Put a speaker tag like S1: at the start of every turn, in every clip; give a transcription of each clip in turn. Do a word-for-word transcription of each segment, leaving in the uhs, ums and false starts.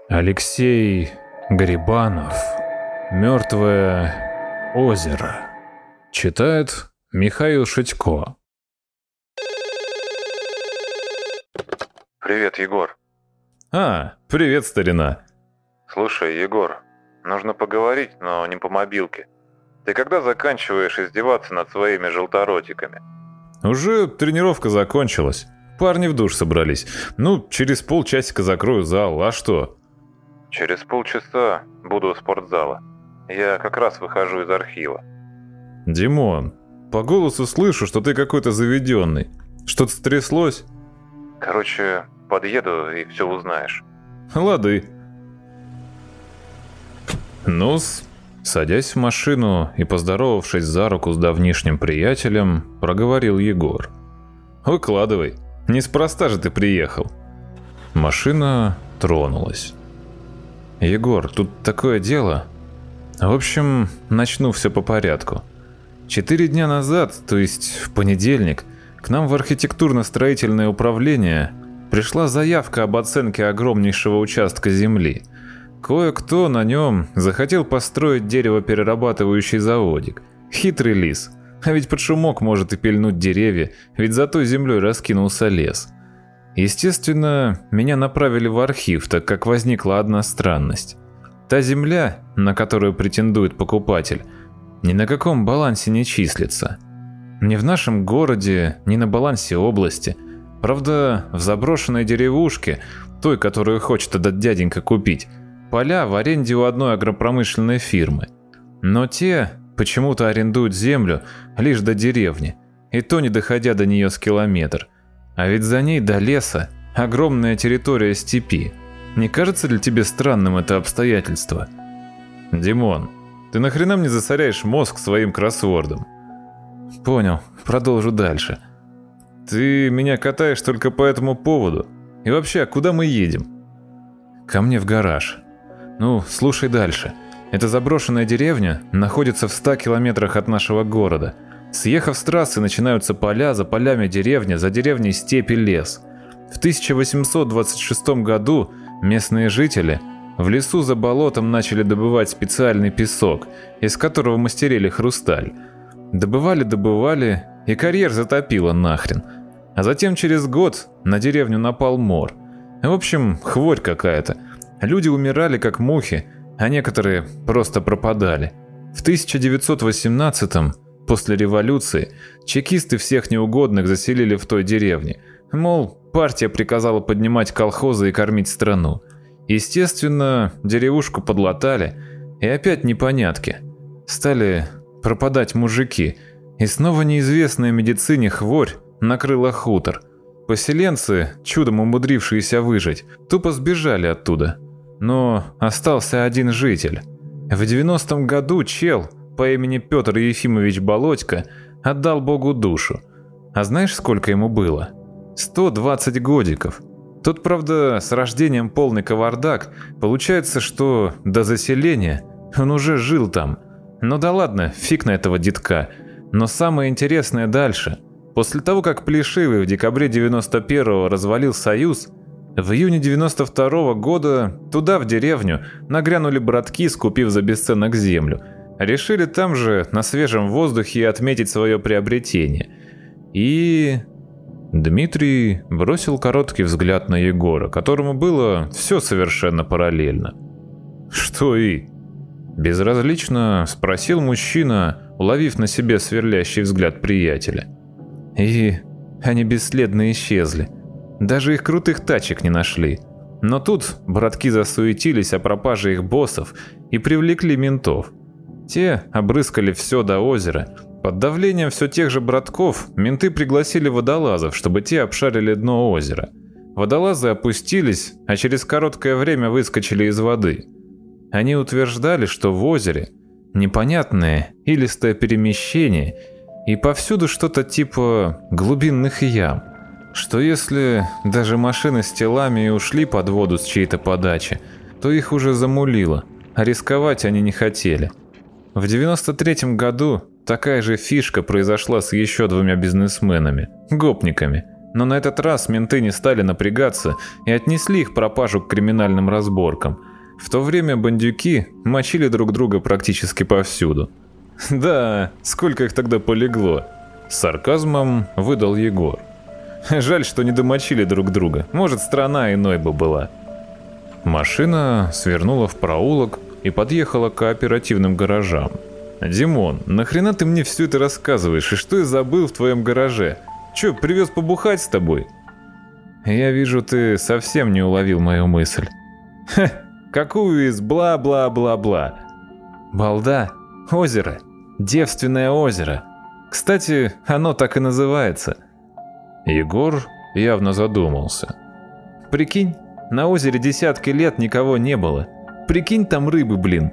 S1: Алексей Грибанов. «Мертвое озеро». Читает Михаил Шитько.
S2: Привет, Егор.
S1: А, привет, старина.
S2: Слушай, Егор, нужно поговорить, но не по мобилке. Ты когда заканчиваешь издеваться над своими желторотиками?
S1: Уже тренировка закончилась. Парни в душ собрались. Ну, через полчасика закрою зал, а что?
S2: Через полчаса буду у спортзала. Я как раз выхожу из архива.
S1: Димон, по голосу слышу, что ты какой-то заведенный. Что-то стряслось?
S2: Короче, подъеду и все узнаешь.
S1: Лады. Ну-с, садясь в машину и поздоровавшись за руку с давнишним приятелем, проговорил Егор. Выкладывай, неспроста же ты приехал. Машина тронулась. Егор, тут такое дело. В общем, начну все по порядку. Четыре дня назад, то есть в понедельник, к нам в архитектурно-строительное управление пришла заявка об оценке огромнейшего участка земли. Кое-кто на нем захотел построить деревоперерабатывающий заводик. Хитрый лис. А ведь под шумок может и пильнуть деревья, ведь за той землей раскинулся лес. Естественно, меня направили в архив, так как возникла одна странность. Та земля, на которую претендует покупатель, ни на каком балансе не числится. Ни в нашем городе, ни на балансе области. Правда, в заброшенной деревушке, той, которую хочет этот дяденька купить, поля в аренде у одной агропромышленной фирмы. Но те почему-то арендуют землю лишь до деревни, и то не доходя до нее с километр. А ведь за ней до леса огромная территория степи. Не кажется ли тебе странным это обстоятельство? Димон, ты нахрена мне засоряешь мозг своим кроссвордом? Понял, продолжу дальше. Ты меня катаешь только по этому поводу? И вообще, а куда мы едем? Ко мне в гараж. Ну, слушай дальше. Эта заброшенная деревня находится в ста километрах от нашего города. Съехав с трассы, начинаются поля, за полями деревня, за деревней степь и лес. В тысяча восемьсот двадцать шестом году местные жители в лесу за болотом начали добывать специальный песок, из которого мастерили хрусталь. Добывали-добывали, и карьер затопило нахрен. А затем через год на деревню напал мор. В общем, хворь какая-то. Люди умирали как мухи, а некоторые просто пропадали. В тысяча девятьсот восемнадцатом, после революции, чекисты всех неугодных заселили в той деревне. Мол, партия приказала поднимать колхозы и кормить страну. Естественно, деревушку подлатали, и опять непонятки. Стали пропадать мужики, и снова неизвестная медицине хворь накрыла хутор. Поселенцы, чудом умудрившиеся выжить, тупо сбежали оттуда. Но остался один житель. В девяностом году чел по имени Петр Ефимович Болодько отдал Богу душу. А знаешь, сколько ему было? сто двадцать годиков. Тут, правда, с рождением полный кавардак. Получается, что до заселения он уже жил там. Ну да ладно, фиг на этого детка. Но самое интересное дальше. После того, как Плешивый в декабре девяносто первого развалил Союз, в июне девяносто второго года туда, в деревню, нагрянули братки, скупив за бесценок землю. Решили там же, на свежем воздухе, отметить свое приобретение. И... Дмитрий бросил короткий взгляд на Егора, которому было все совершенно параллельно. «Что и?» – безразлично спросил мужчина, уловив на себе сверлящий взгляд приятеля. И они бесследно исчезли. Даже их крутых тачек не нашли. Но тут братки засуетились о пропаже их боссов и привлекли ментов. Те обрыскали все до озера. Под давлением все тех же братков менты пригласили водолазов, чтобы те обшарили дно озера. Водолазы опустились, а через короткое время выскочили из воды. Они утверждали, что в озере непонятное илистое перемещение и повсюду что-то типа глубинных ям. Что если даже машины с телами и ушли под воду с чьей-то подачи, то их уже замулило, а рисковать они не хотели. В девяносто третьем году такая же фишка произошла с еще двумя бизнесменами, гопниками. Но на этот раз менты не стали напрягаться и отнесли их пропажу к криминальным разборкам. В то время бандюки мочили друг друга практически повсюду. «Да, сколько их тогда полегло?» — с сарказмом выдал Егор. «Жаль, что не домочили друг друга. Может, страна иной бы была». Машина свернула в проулок и подъехала к кооперативным гаражам. «Димон, нахрена ты мне все это рассказываешь, и что я забыл в твоем гараже? Че, привез побухать с тобой?» «Я вижу, ты совсем не уловил мою мысль». «Ха, какую из бла-бла-бла-бла?» «Балда, озеро, девственное озеро. Кстати, оно так и называется». Егор явно задумался. «Прикинь, на озере десятки лет никого не было. Прикинь, там рыбы, блин».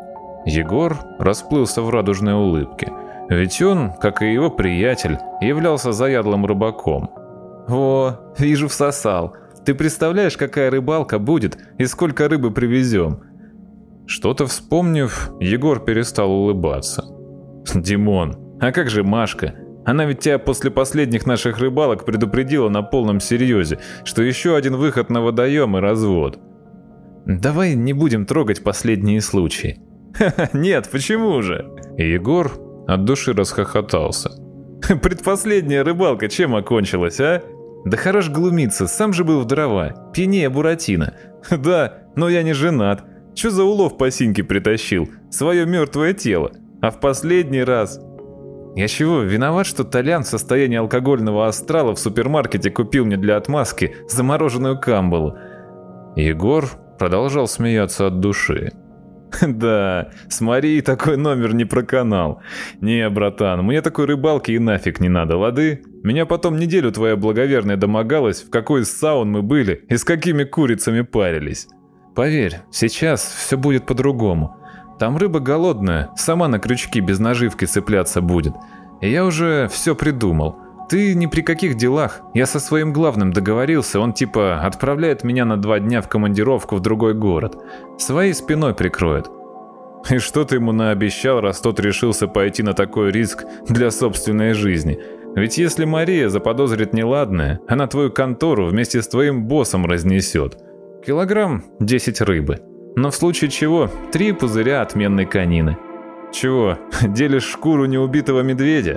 S1: Егор расплылся в радужной улыбке, ведь он, как и его приятель, являлся заядлым рыбаком. «Во, вижу, всосал. Ты представляешь, какая рыбалка будет и сколько рыбы привезем?» Что-то вспомнив, Егор перестал улыбаться. «Димон, а как же Машка? Она ведь тебя после последних наших рыбалок предупредила на полном серьезе, что еще один выход на водоем и развод». «Давай не будем трогать последние случаи». «Ха-ха, нет, почему же?» Егор от души расхохотался. «Предпоследняя рыбалка чем окончилась, а? Да хорош глумиться, сам же был в дрова, пьянее Буратино». «Да, но я не женат. Чё за улов по синьке притащил? Свое мертвое тело. А в последний раз...» «Я чего, виноват, что Толян в состоянии алкогольного астрала в супермаркете купил мне для отмазки замороженную камбалу?» Егор продолжал смеяться от души. «Да, с Марией такой номер не проканал. Не, братан, мне такой рыбалки и нафиг не надо, лады? Меня потом неделю твоя благоверная домогалась, в какой из саун мы были и с какими курицами парились. Поверь, сейчас все будет по-другому. Там рыба голодная, сама на крючки без наживки цепляться будет. И я уже все придумал. Ты ни при каких делах. Я со своим главным договорился, он типа отправляет меня на два дня в командировку в другой город. Своей спиной прикроет». «И что ты ему наобещал, раз тот решился пойти на такой риск для собственной жизни? Ведь если Мария заподозрит неладное, она твою контору вместе с твоим боссом разнесет. Килограмм десять рыбы. Но в случае чего, три пузыря отменной конины. Чего, делишь шкуру неубитого медведя?»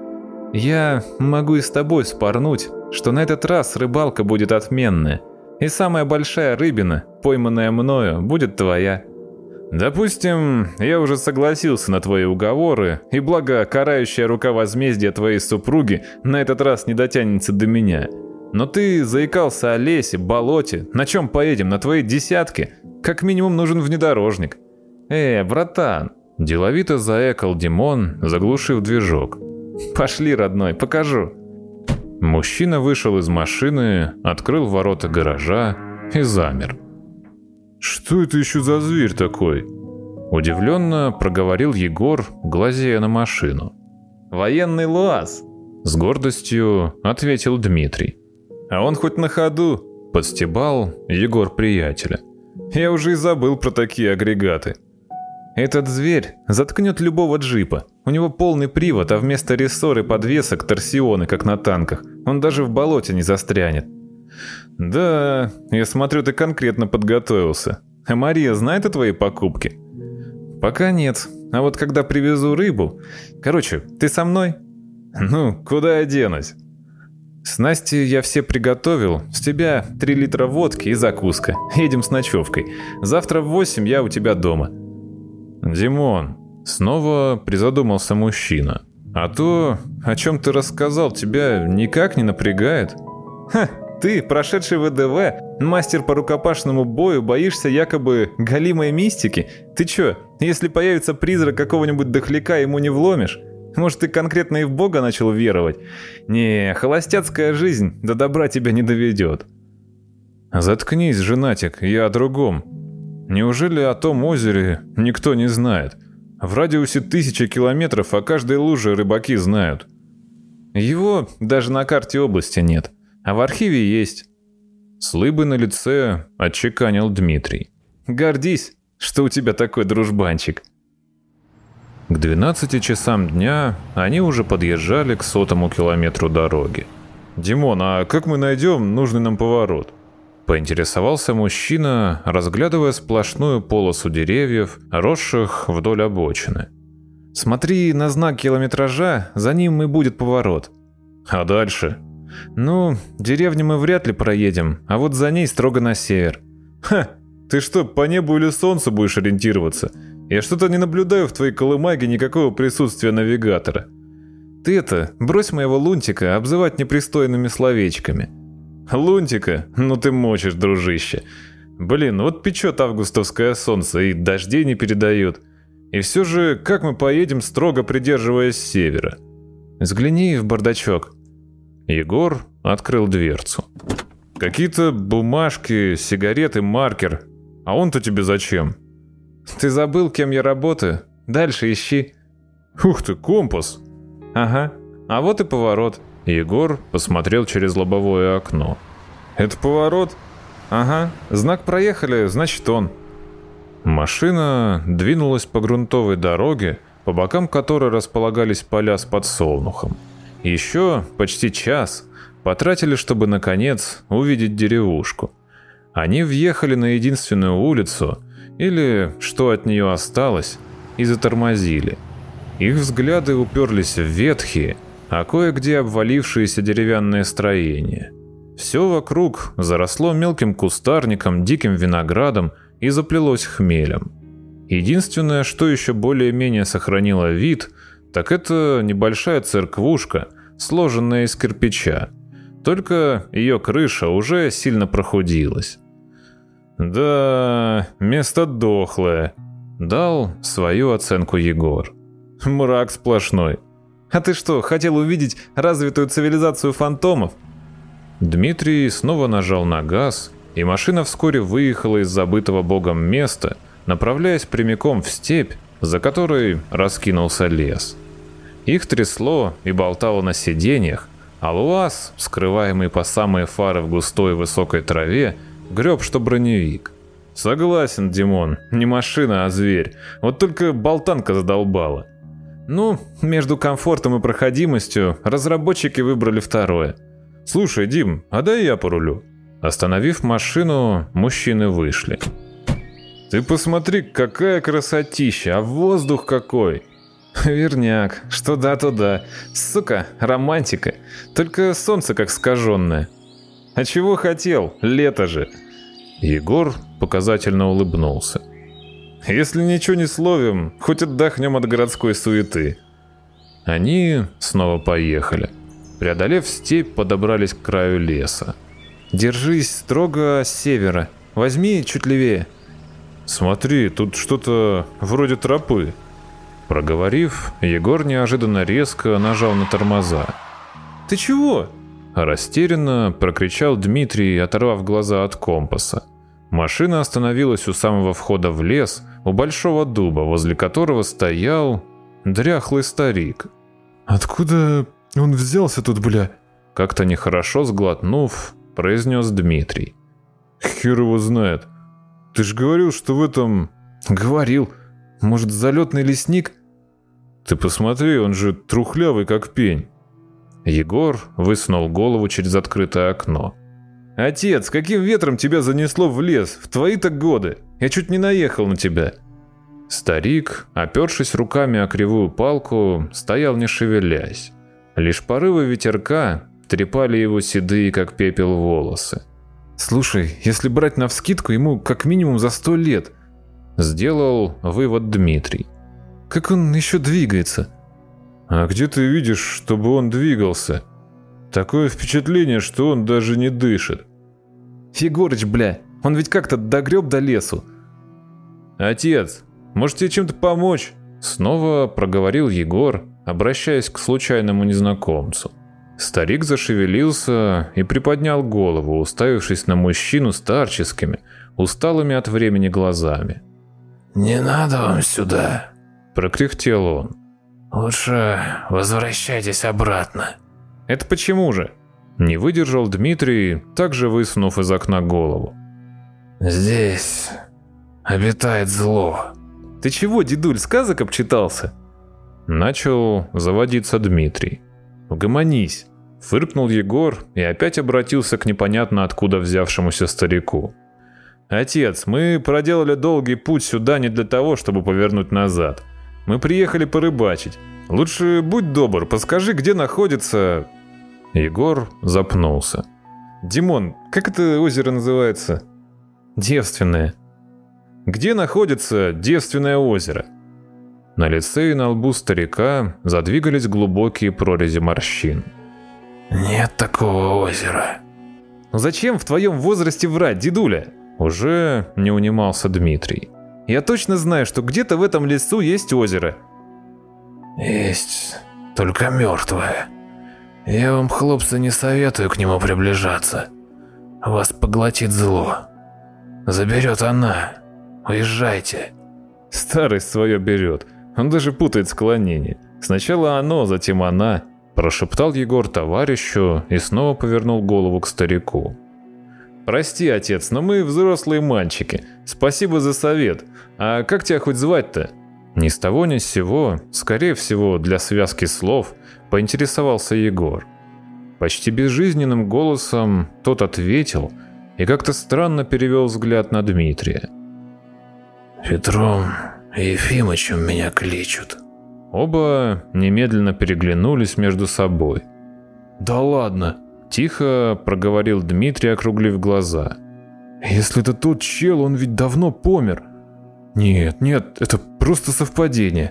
S1: «Я могу и с тобой спорнуть, что на этот раз рыбалка будет отменная, и самая большая рыбина, пойманная мною, будет твоя». «Допустим, я уже согласился на твои уговоры, и благо карающая рука возмездия твоей супруги на этот раз не дотянется до меня. Но ты заикался о лесе, болоте, на чем поедем, на твои десятки? Как минимум нужен внедорожник». «Э, братан», – деловито заэкал Димон, заглушив движок. «Пошли, родной, покажу». Мужчина вышел из машины, открыл ворота гаража и замер. «Что это еще за зверь такой?» Удивленно проговорил Егор, глазея на машину. «Военный ЛуАЗ», — с гордостью ответил Дмитрий. «А он хоть на ходу», — подстебал Егор приятеля. «Я уже и забыл про такие агрегаты». «Этот зверь заткнет любого джипа. У него полный привод, а вместо рессоры подвесок торсионы, как на танках. Он даже в болоте не застрянет». «Да, я смотрю, ты конкретно подготовился. А Мария знает о твоей покупке?» «Пока нет. А вот когда привезу рыбу... Короче, ты со мной?» «Ну, куда я денусь?» «Снасти я все приготовил. С тебя три литра водки и закуска. Едем с ночевкой. Завтра в восемь я у тебя дома». «Димон», — снова призадумался мужчина. «А то, о чем ты рассказал, тебя никак не напрягает?» «Ха, ты, прошедший ВДВ, мастер по рукопашному бою, боишься якобы галимой мистики? Ты чё, если появится призрак какого-нибудь дохляка, ему не вломишь? Может, ты конкретно и в Бога начал веровать? Не, холостяцкая жизнь до добра тебя не доведет». «Заткнись, женатик, я о другом. Неужели о том озере никто не знает? В радиусе тысячи километров о каждой луже рыбаки знают». «Его даже на карте области нет, а в архиве есть». С улыбкой на лице отчеканил Дмитрий. «Гордись, что у тебя такой дружбанчик». К двенадцати часам дня они уже подъезжали к сотому километру дороги. Димон, а как мы найдем нужный нам поворот?» Поинтересовался мужчина, разглядывая сплошную полосу деревьев, росших вдоль обочины. «Смотри на знак километража, за ним и будет поворот». «А дальше?» «Ну, деревню мы вряд ли проедем, а вот за ней строго на север». «Ха, ты что, по небу или солнцу будешь ориентироваться? Я что-то не наблюдаю в твоей колымаге никакого присутствия навигатора». «Ты это, брось моего Лунтика обзывать непристойными словечками». «Лунтика? Ну ты мочишь, дружище. Блин, вот печет августовское солнце и дождей не передает. И все же, как мы поедем, строго придерживаясь севера?» «Взгляни в бардачок». Егор открыл дверцу. «Какие-то бумажки, сигареты, маркер. А он-то тебе зачем?» «Ты забыл, кем я работаю? Дальше ищи». «Ух ты, компас!» «Ага, а вот и поворот». Егор посмотрел через лобовое окно. «Это поворот?» «Ага, знак проехали, значит он». Машина двинулась по грунтовой дороге, по бокам которой располагались поля с подсолнухом. Еще почти час потратили, чтобы, наконец, увидеть деревушку. Они въехали на единственную улицу, или что от нее осталось, и затормозили. Их взгляды уперлись в ветхие, а кое-где обвалившиеся деревянные строения. Все вокруг заросло мелким кустарником, диким виноградом и заплелось хмелем. Единственное, что еще более-менее сохранило вид, так это небольшая церквушка, сложенная из кирпича. Только ее крыша уже сильно прохудилась. «Да, место дохлое», — дал свою оценку Егор. «Мрак сплошной. А ты что, хотел увидеть развитую цивилизацию фантомов?» Дмитрий снова нажал на газ, и машина вскоре выехала из забытого богом места, направляясь прямиком в степь, за которой раскинулся лес. Их трясло и болтало на сиденьях, а ЛуАЗ, скрываемый по самые фары в густой высокой траве, греб, что броневик. «Согласен, Димон, не машина, а зверь. Вот только болтанка задолбала». «Ну, между комфортом и проходимостью разработчики выбрали второе». «Слушай, Дим, а дай я порулю». Остановив машину, мужчины вышли. «Ты посмотри, какая красотища, а воздух какой!» «Верняк, что да, то да. Сука, романтика. Только солнце как скаженное». «А чего хотел? Лето же!» Егор показательно улыбнулся. «Если ничего не словим, хоть отдохнем от городской суеты». Они снова поехали. Преодолев степь, подобрались к краю леса. «Держись строго с севера. Возьми чуть левее». «Смотри, тут что-то вроде тропы». Проговорив, Егор неожиданно резко нажал на тормоза. «Ты чего?» Растерянно прокричал Дмитрий, оторвав глаза от компаса. Машина остановилась у самого входа в лес, у большого дуба, возле которого стоял дряхлый старик. «Откуда он взялся тут, бля?» Как-то нехорошо сглотнув, произнес Дмитрий. «Хер его знает. Ты ж говорил, что в этом...» «Говорил. Может, залетный лесник?» «Ты посмотри, он же трухлявый, как пень». Егор высунул голову через открытое окно. «Отец, каким ветром тебя занесло в лес в твои-то годы? Я чуть не наехал на тебя». Старик, опершись руками о кривую палку, стоял не шевелясь. Лишь порывы ветерка трепали его седые, как пепел, волосы. «Слушай, если брать навскидку, ему как минимум за сто лет», — сделал вывод Дмитрий. «Как он еще двигается?» «А где ты видишь, чтобы он двигался? Такое впечатление, что он даже не дышит». «Егорыч, бля, он ведь как-то догреб до лесу». «Отец, может тебе чем-то помочь?» Снова проговорил Егор, обращаясь к случайному незнакомцу. Старик зашевелился и приподнял голову, уставившись на мужчину старческими, усталыми от времени глазами.
S3: «Не надо вам сюда», —
S1: прокряхтел он.
S3: «Лучше возвращайтесь обратно».
S1: «Это почему же?» Не выдержал Дмитрий, также высунув из окна голову.
S3: «Здесь обитает зло».
S1: «Ты чего, дедуль, сказок обчитался?» Начал заводиться Дмитрий. «Угомонись». Фыркнул Егор и опять обратился к непонятно откуда взявшемуся старику. «Отец, мы проделали долгий путь сюда не для того, чтобы повернуть назад. Мы приехали порыбачить. Лучше будь добр, подскажи, где находится...» Егор запнулся. «Димон, как это озеро называется?» «Девственное». «Где находится Девственное озеро?» На лице и на лбу старика задвигались глубокие прорези морщин.
S3: «Нет такого озера».
S1: «Зачем в твоем возрасте врать, дедуля?» Уже не унимался Дмитрий. «Я точно знаю, что где-то в этом лесу есть озеро».
S3: «Есть, только мертвое. Я вам, хлопцы, не советую к нему приближаться. Вас поглотит зло. Заберет она. Уезжайте».
S1: Старость свое берет. Он даже путает склонение. Сначала оно, затем она. Прошептал Егор товарищу и снова повернул голову к старику. «Прости, отец, но мы взрослые мальчики. Спасибо за совет. А как тебя хоть звать-то?» Ни с того ни с сего, скорее всего для связки слов, поинтересовался Егор. Почти безжизненным голосом тот ответил и как-то странно перевел взгляд на Дмитрия.
S3: «Петром Ефимычем меня кличут».
S1: Оба немедленно переглянулись между собой. «Да ладно!» – тихо проговорил Дмитрий, округлив глаза. «Если это тот чел, он ведь давно помер. Нет, нет, это просто совпадение».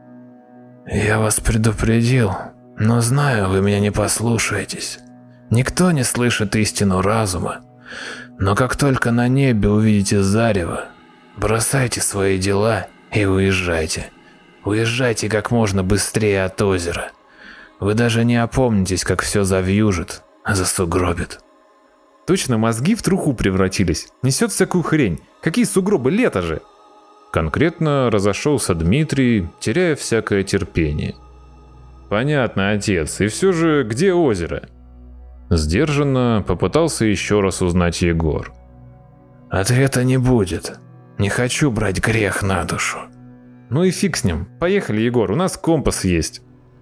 S3: «Я вас предупредил, но знаю, вы меня не послушаетесь. Никто не слышит истину разума. Но как только на небе увидите зарево, бросайте свои дела и уезжайте. Уезжайте как можно быстрее от озера. Вы даже не опомнитесь, как все завьюжит, засугробит».
S1: «Точно мозги в труху превратились. Несет всякую хрень. Какие сугробы, лето же!» Конкретно разошелся Дмитрий, теряя всякое терпение. «Понятно, отец. И все же, где озеро?» Сдержанно попытался еще раз узнать Егор.
S3: «Ответа не будет. Не хочу брать грех на душу».
S1: «Ну и фиг с ним. Поехали, Егор, у нас компас есть».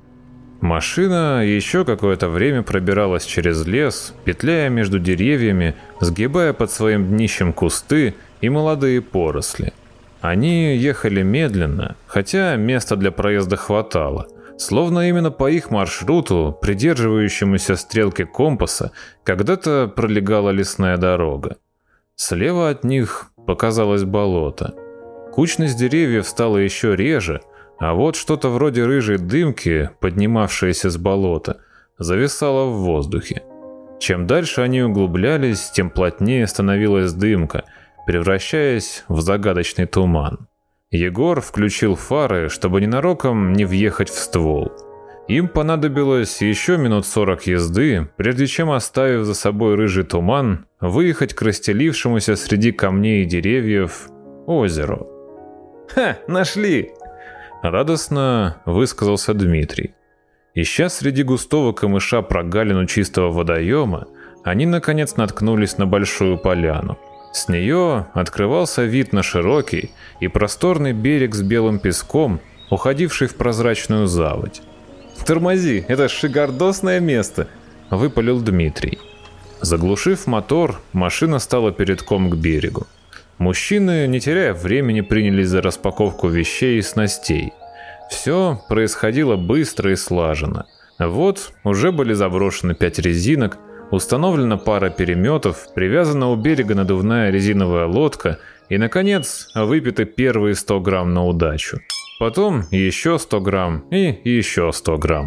S1: Машина еще какое-то время пробиралась через лес, петляя между деревьями, сгибая под своим днищем кусты и молодые поросли. Они ехали медленно, хотя места для проезда хватало, словно именно по их маршруту, придерживающемуся стрелки компаса, когда-то пролегала лесная дорога. Слева от них показалось болото. Кучность деревьев стала еще реже, а вот что-то вроде рыжей дымки, поднимавшееся с болота, зависало в воздухе. Чем дальше они углублялись, тем плотнее становилась дымка, превращаясь в загадочный туман. Егор включил фары, чтобы ненароком не въехать в ствол. Им понадобилось еще минут сорок езды, прежде чем, оставив за собой рыжий туман, выехать к расстелившемуся среди камней и деревьев озеру. «Ха, нашли!» – радостно высказался Дмитрий. Ища среди густого камыша прогалину чистого водоема, они наконец наткнулись на большую поляну. С нее открывался вид на широкий и просторный берег с белым песком, уходивший в прозрачную заводь. «Тормози, это шикардосное место!» – выпалил Дмитрий. Заглушив мотор, машина стала передком к берегу. Мужчины, не теряя времени, принялись за распаковку вещей и снастей. Все происходило быстро и слаженно. Вот уже были заброшены пять резинок, установлена пара переметов, привязана у берега надувная резиновая лодка и, наконец, выпиты первые сто грамм на удачу. Потом еще сто грамм и еще сто грамм.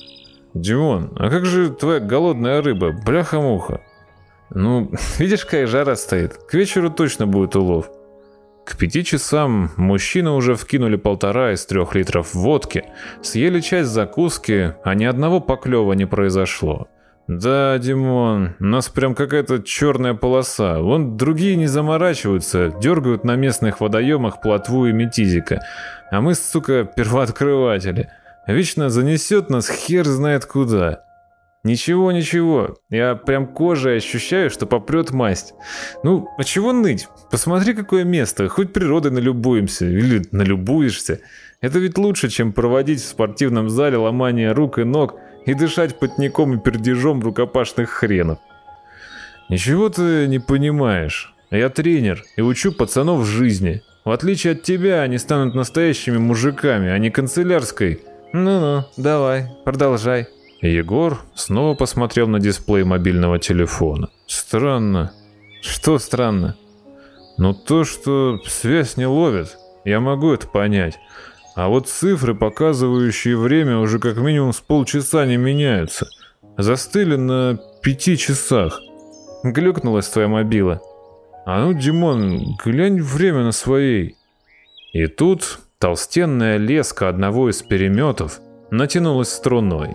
S1: «Димон, а как же твоя голодная рыба, бляха-муха?» «Ну, видишь, какая жара стоит. К вечеру точно будет улов». К пяти часам мужчины уже вкинули полтора из трех литров водки, съели часть закуски, а ни одного поклёва не произошло. «Да, Димон, у нас прям какая-то черная полоса. Вон другие не заморачиваются, дергают на местных водоемах плотву и метизика. А мы, сука, первооткрыватели. Вечно занесет нас хер знает куда». «Ничего, ничего, я прям кожей ощущаю, что попрет масть. Ну, а чего ныть? Посмотри, какое место, хоть природой налюбуемся, или налюбуешься. Это ведь лучше, чем проводить в спортивном зале ломание рук и ног и дышать потником и пердежом рукопашных хренов. Ничего ты не понимаешь. Я тренер и учу пацанов жизни. В отличие от тебя, они станут настоящими мужиками, а не канцелярской. Ну-ну, давай, продолжай. Егор снова посмотрел на дисплей мобильного телефона. Странно. Что странно? Ну то, что связь не ловит, я могу это понять. А вот цифры, показывающие время, уже как минимум с полчаса не меняются. Застыли на пяти часах. Глюкнулась твоя мобила. А ну, Димон, глянь время на своей. И тут толстенная леска одного из переметов натянулась струной.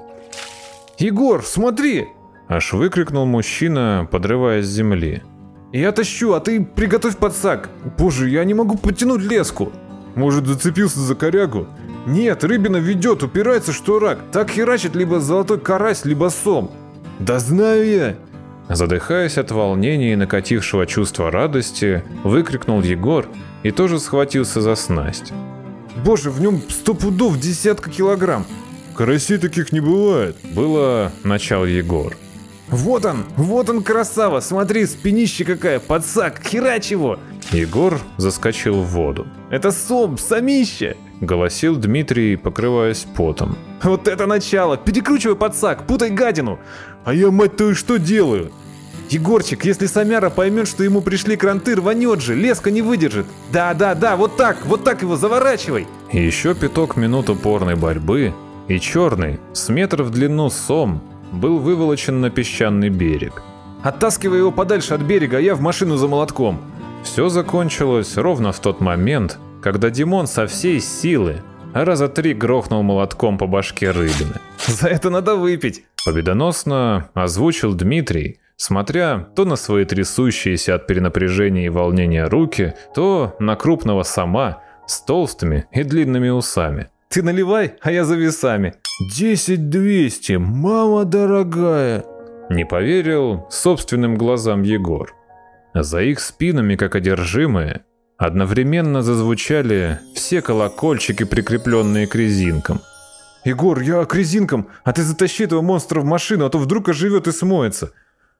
S1: «Егор, смотри!» – аж выкрикнул мужчина, подрываясь с земли. «Я тащу, а ты приготовь подсак. Боже, я не могу потянуть леску». «Может, зацепился за корягу?» «Нет, рыбина ведет, упирается, что рак. Так херачит либо золотой карась, либо сом». «Да знаю я!» Задыхаясь от волнения и накатившего чувства радости, выкрикнул Егор и тоже схватился за снасть. «Боже, в нем сто пудов десятка килограмм!» «Карасей таких не бывает!» Было начал Егор. «Вот он, вот он, красава! Смотри, спинище какая, подсак, херач его!» Егор заскочил в воду. «Это сом, самище!» — голосил Дмитрий, покрываясь потом. «Вот это начало! Перекручивай подсак, путай гадину!» «А я, мать твою, что делаю?» «Егорчик, если Самяра поймет, что ему пришли кранты, рванет же, леска не выдержит!» «Да-да-да, вот так, вот так его заворачивай!» И еще пяток минут упорной борьбы, и черный, с метр в длину сом, был выволочен на песчаный берег. «Оттаскивай его подальше от берега, а я в машину за молотком!» Все закончилось ровно в тот момент, когда Димон со всей силы раза три грохнул молотком по башке рыбины. «За это надо выпить!» Победоносно озвучил Дмитрий, смотря то на свои трясущиеся от перенапряжения и волнения руки, то на крупного сома с толстыми и длинными усами. «Ты наливай, а я за весами!» «Десять двести, мама дорогая!» Не поверил собственным глазам Егор. За их спинами, как одержимые, одновременно зазвучали все колокольчики, прикрепленные к резинкам. «Егор, я к резинкам, а ты затащи этого монстра в машину, а то вдруг оживет и смоется!»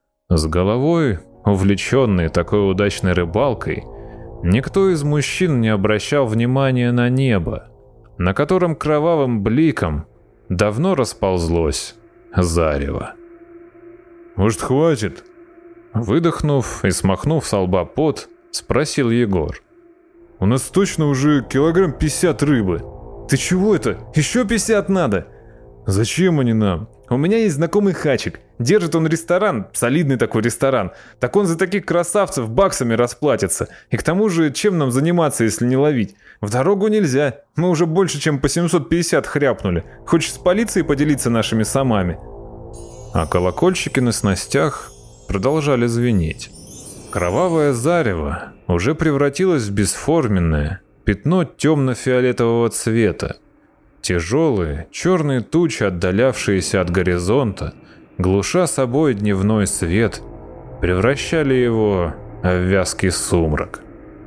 S1: С головой, увлеченный такой удачной рыбалкой, никто из мужчин не обращал внимания на небо, на котором кровавым бликом давно расползлось зарево. «Может, хватит?» Выдохнув и смахнув со лба пот, спросил Егор. «У нас точно уже килограмм пятьдесят рыбы». «Ты чего это? Еще пятьдесят надо!» «Зачем они нам?» «У меня есть знакомый хачик. Держит он ресторан, солидный такой ресторан. Так он за таких красавцев баксами расплатится. И к тому же, чем нам заниматься, если не ловить? В дорогу нельзя. Мы уже больше, чем по семьсот пятьдесят хряпнули. Хочешь с полицией поделиться нашими самами?» А колокольчики на снастях продолжали звенеть. Кровавое зарево уже превратилось в бесформенное пятно темно-фиолетового цвета. Тяжелые черные тучи, отдалявшиеся от горизонта, глуша собой дневной свет, превращали его в вязкий сумрак.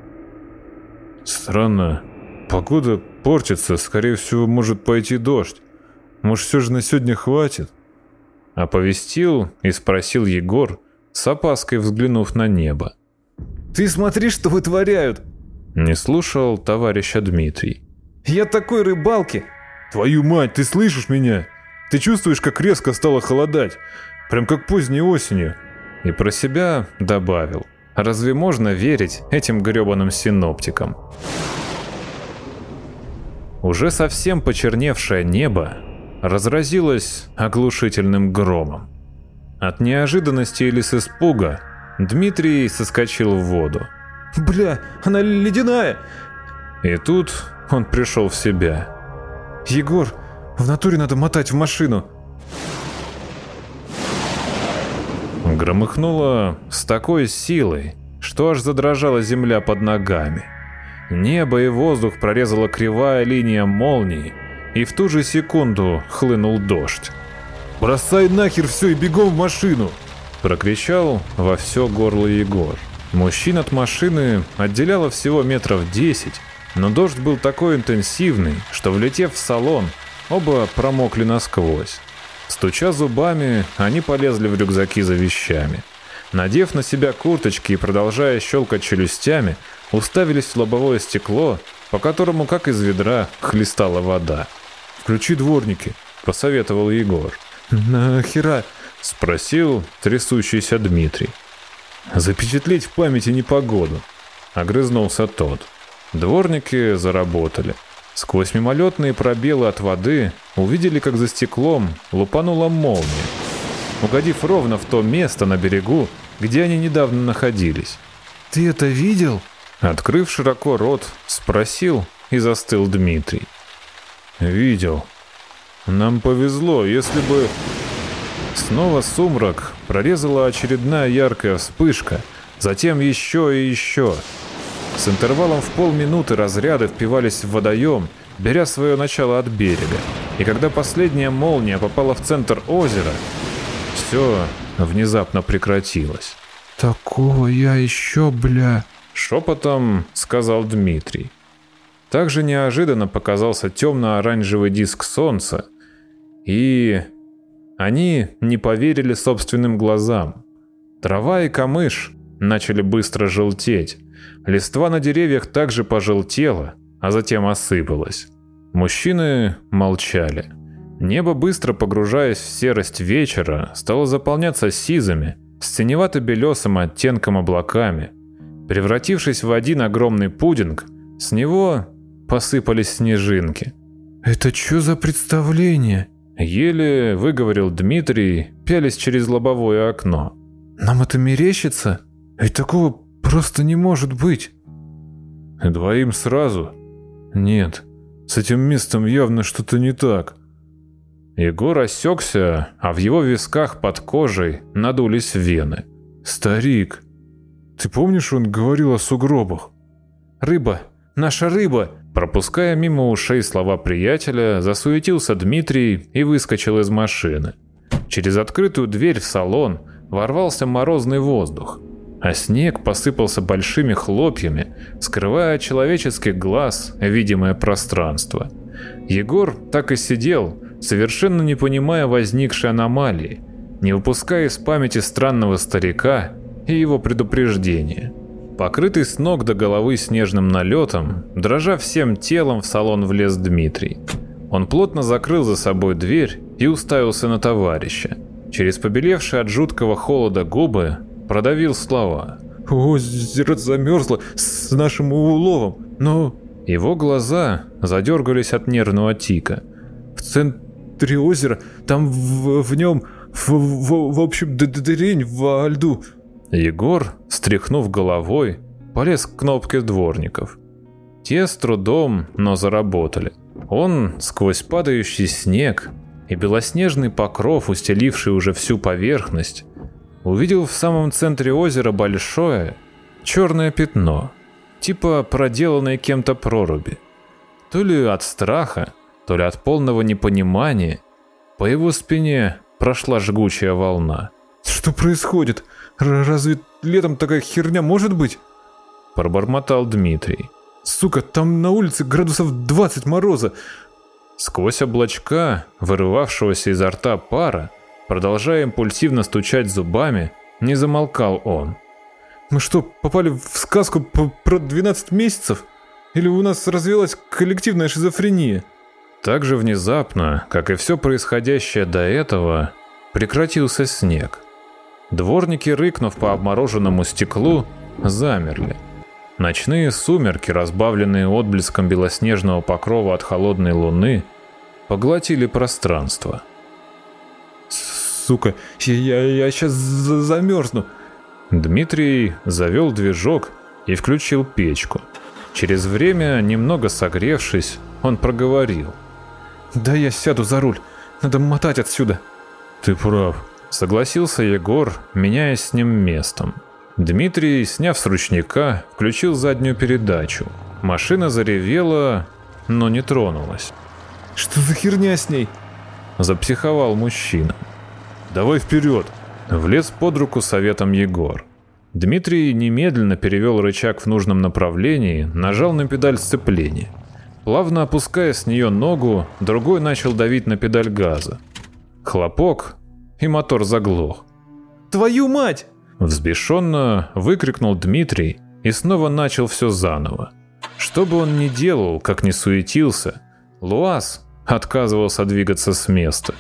S1: «Странно. Погода портится, скорее всего, может пойти дождь. Может, все же на сегодня хватит?» Оповестил и спросил Егор, с опаской взглянув на небо. «Ты смотри, что вытворяют!» Не слушал товарища Дмитрий. «Я такой рыбалки!» «Твою мать, ты слышишь меня? Ты чувствуешь, как резко стало холодать? Прям как поздней осенью!» И про себя добавил. Разве можно верить этим гребаным синоптикам? Уже совсем почерневшее небо разразилось оглушительным громом. От неожиданности или с испуга Дмитрий соскочил в воду. «Бля, она ледяная!» И тут он пришел в себя. «Егор, в натуре надо мотать в машину!» Громыхнуло с такой силой, что аж задрожала земля под ногами. Небо и воздух прорезала кривая линия молнии, и в ту же секунду хлынул дождь. «Бросай нахер все и бегом в машину!» — прокричал во все горло Егор. Мужчин от машины отделяло всего метров десять, но дождь был такой интенсивный, что, влетев в салон, оба промокли насквозь. Стуча зубами, они полезли в рюкзаки за вещами. Надев на себя курточки и продолжая щелкать челюстями, уставились в лобовое стекло, по которому, как из ведра, хлестала вода. «Включи дворники», — посоветовал Егор. «Нахера?» — спросил трясущийся Дмитрий. «Запечатлеть в памяти непогоду», — огрызнулся тот. Дворники заработали. Сквозь мимолетные пробелы от воды увидели, как за стеклом лупанула молния, угодив ровно в то место на берегу, где они недавно находились.
S3: «Ты это видел?»
S1: Открыв широко рот, спросил и застыл Дмитрий. «Видел. Нам повезло, если бы...» Снова сумрак прорезала очередная яркая вспышка, затем еще и еще. С интервалом в полминуты разряды впивались в водоем, беря свое начало от берега. И когда последняя молния попала в центр озера, все внезапно прекратилось.
S3: «Такого я еще, бля...» —
S1: шепотом сказал Дмитрий. Также неожиданно показался темно-оранжевый диск солнца, и... они не поверили собственным глазам. Трава и камыш начали быстро желтеть. Листва на деревьях также пожелтела, а затем осыпалась. Мужчины молчали. Небо, быстро погружаясь в серость вечера, стало заполняться сизыми, с синевато-белесым оттенком облаками. Превратившись в один огромный пудинг, с него посыпались снежинки.
S3: «Это что за представление?»
S1: — еле выговорил Дмитрий, пялясь через лобовое окно.
S3: «Нам это мерещится? Ведь такого просто не может быть!»
S1: «Двоим сразу? Нет, с этим местом явно что-то не так». Егор осекся, а в его висках под кожей надулись вены.
S3: «Старик, ты помнишь, он говорил о сугробах?»
S1: «Рыба! Наша рыба!» Пропуская мимо ушей слова приятеля, засуетился Дмитрий и выскочил из машины. Через открытую дверь в салон ворвался морозный воздух, а снег посыпался большими хлопьями, скрывая от человеческих глаз видимое пространство. Егор так и сидел, совершенно не понимая возникшей аномалии, не выпуская из памяти странного старика и его предупреждения. Покрытый с ног до головы снежным налетом, дрожа всем телом, в салон влез Дмитрий. Он плотно закрыл за собой дверь и уставился на товарища. Через побелевшие от жуткого холода губы продавил слова.
S3: «Озеро замерзло с нашим уловом, но...»
S1: Его глаза задергались от нервного тика.
S3: «В центре озера, там в, в нем, в, в, в общем, дырень во льду...»
S1: Егор, стряхнув головой, полез к кнопке дворников. Те с трудом, но заработали. Он, сквозь падающий снег и белоснежный покров, устеливший уже всю поверхность, увидел в самом центре озера большое черное пятно, типа проделанной кем-то проруби. То ли от страха, то ли от полного непонимания, по его спине прошла жгучая волна.
S3: «Что происходит? Разве летом такая херня может быть?»
S1: — пробормотал Дмитрий.
S3: «Сука, там на улице градусов двадцать мороза!»
S1: Сквозь облачка, вырывавшегося изо рта пара, продолжая импульсивно стучать зубами, не замолкал он.
S3: «Мы что, попали в сказку про двенадцать месяцев? Или у нас развилась коллективная шизофрения?»
S1: Так же внезапно, как и все происходящее до этого, прекратился снег. Дворники, рыкнув по обмороженному стеклу, замерли. Ночные сумерки, разбавленные отблеском белоснежного покрова от холодной луны, поглотили пространство.
S3: «Сука, я, я сейчас замерзну!»
S1: Дмитрий завел движок и включил печку. Через время, немного согревшись, он проговорил.
S3: «Да я сяду за руль, надо мотать отсюда!»
S1: «Ты прав», — согласился Егор, меняясь с ним местом. Дмитрий, сняв с ручника, включил заднюю передачу. Машина заревела, но не тронулась.
S3: «Что за херня с ней?»
S1: — запсиховал мужчина. «Давай вперед!» — влез под руку советом Егор. Дмитрий немедленно перевел рычаг в нужном направлении, нажал на педаль сцепления. Плавно опуская с нее ногу, другой начал давить на педаль газа. Хлопок, и мотор заглох.
S4: «Твою мать!»
S1: Взбешенно выкрикнул Дмитрий и снова начал все заново. Что бы он ни делал, как ни суетился, ЛуАЗ отказывался двигаться с места.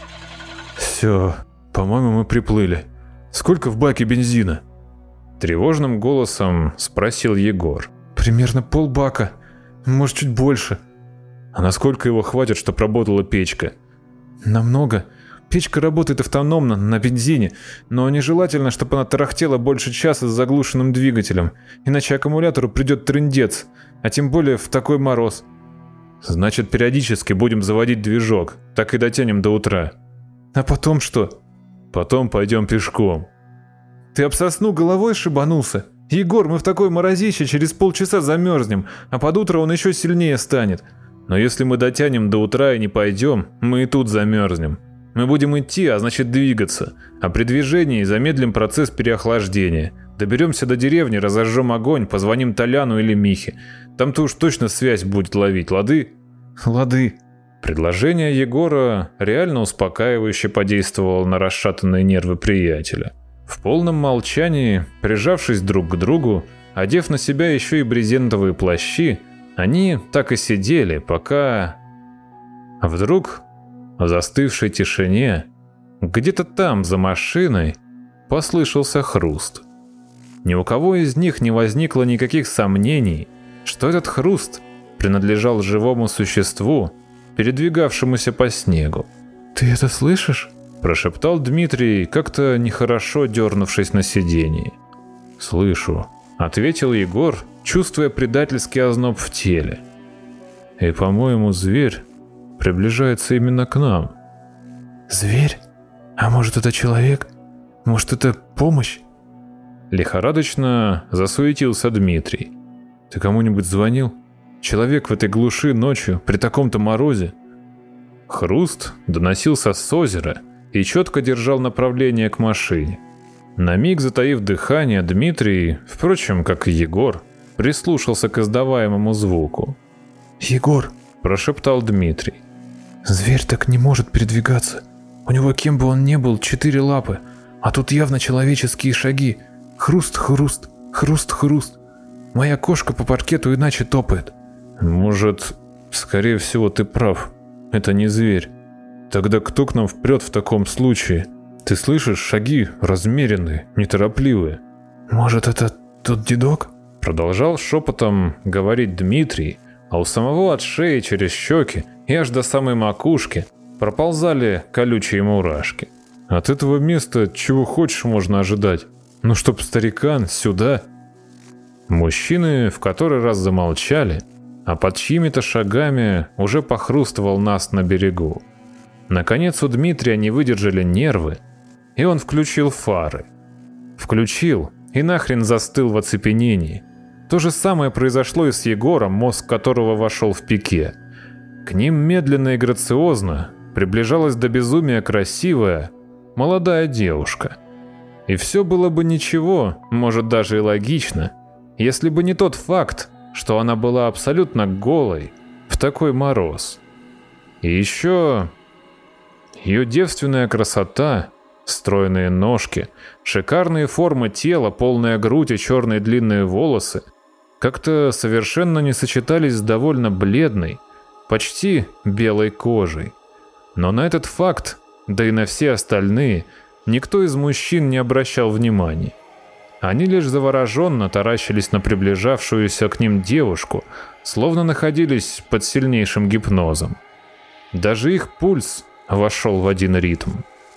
S4: «Все, по-моему, мы приплыли. Сколько в баке бензина?»
S1: Тревожным голосом спросил Егор.
S4: «Примерно полбака, может, чуть больше».
S1: «А насколько его хватит, чтоб работала печка?»
S4: «Намного. Печка работает автономно, на бензине, но нежелательно, чтобы она тарахтела больше часа с заглушенным двигателем, иначе аккумулятору придет трындец, а тем более в такой мороз».
S1: «Значит, периодически будем заводить движок, так и дотянем до утра».
S4: «А потом что?»
S1: «Потом пойдем пешком».
S4: «Ты об сосну головой шибанулся? Егор, мы в такой морозище через полчаса замерзнем, а под утро он еще сильнее станет».
S1: «Но если мы дотянем до утра и не пойдем, мы и тут замерзнем. Мы будем идти, а значит двигаться, а при движении замедлим процесс переохлаждения. Доберемся до деревни, разожжем огонь, позвоним Толяну или Михе. Там-то уж точно связь будет ловить, лады?»
S4: «Лады».
S1: Предложение Егора реально успокаивающе подействовало на расшатанные нервы приятеля. В полном молчании, прижавшись друг к другу, одев на себя еще и брезентовые плащи, они так и сидели, пока... Вдруг, в застывшей тишине, где-то там, за машиной, послышался хруст. Ни у кого из них не возникло никаких сомнений, что этот хруст принадлежал живому существу, передвигавшемуся по снегу.
S4: «Ты это слышишь?»
S1: – прошептал Дмитрий, как-то нехорошо дернувшись на сиденье. «Слышу», – ответил Егор, чувствуя предательский озноб в теле. «И, по-моему, зверь приближается именно к нам».
S4: «Зверь? А может, это человек? Может, это помощь?»
S1: Лихорадочно засуетился Дмитрий. «Ты кому-нибудь звонил? Человек в этой глуши ночью, при таком-то морозе?» Хруст доносился с озера и четко держал направление к машине. На миг затаив дыхание, Дмитрий, впрочем, как и Егор, прислушался к издаваемому звуку.
S4: «Егор!» –
S1: прошептал Дмитрий.
S4: «Зверь так не может передвигаться. У него, кем бы он ни был, четыре лапы, а тут явно человеческие шаги. Хруст-хруст, хруст-хруст. Моя кошка по паркету иначе топает».
S1: «Может, скорее всего, ты прав. Это не зверь. Тогда кто к нам впрет в таком случае? Ты слышишь, шаги размеренные, неторопливые».
S4: «Может, это тот дедок?»
S1: Продолжал шепотом говорить Дмитрий, а у самого от шеи через щеки и аж до самой макушки проползали колючие мурашки. «От этого места чего хочешь можно ожидать. Ну чтоб старикан сюда». Мужчины в который раз замолчали, а под чьими-то шагами уже похрустывал наст на берегу. Наконец у Дмитрия не выдержали нервы, и он включил фары. Включил и нахрен застыл в оцепенении. То же самое произошло и с Егором, мозг которого вошел в пике. К ним медленно и грациозно приближалась до безумия красивая, молодая девушка. И все было бы ничего, может даже и логично, если бы не тот факт, что она была абсолютно голой в такой мороз. И еще ее девственная красота, стройные ножки, шикарные формы тела, полная грудь и черные длинные волосы как-то совершенно не сочетались с довольно бледной, почти белой кожей. Но на этот факт, да и на все остальные, никто из мужчин не обращал внимания. Они лишь завороженно таращились на приближавшуюся к ним девушку, словно находились под сильнейшим гипнозом. Даже их пульс вошел в один ритм.